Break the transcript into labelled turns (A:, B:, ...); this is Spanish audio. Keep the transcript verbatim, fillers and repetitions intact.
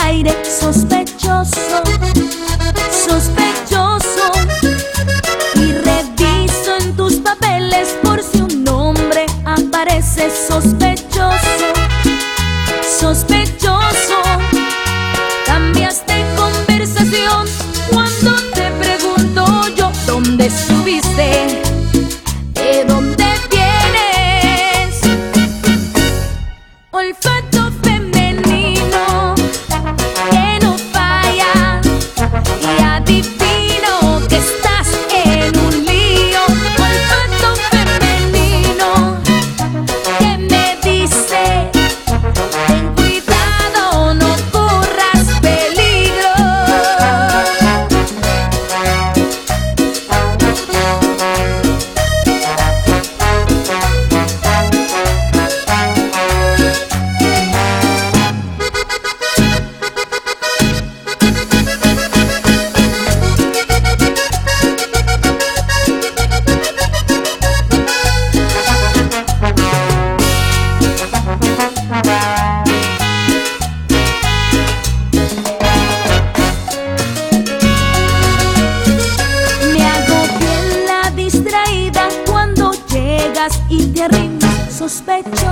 A: aire sospechoso, sospechoso. Y reviso en tus papeles por si un nombre aparece sospechoso, sospechoso. Cambiaste conversación cuando te pregunto yo dónde estuviste, de dónde vienes. Olfato femenino que no falla, y adivino que estás en un lío. Olfato femenino que me dice: ten cuidado, no corras peligro. Me hago bien la distraída cuando llegas y te arrimas sospechoso.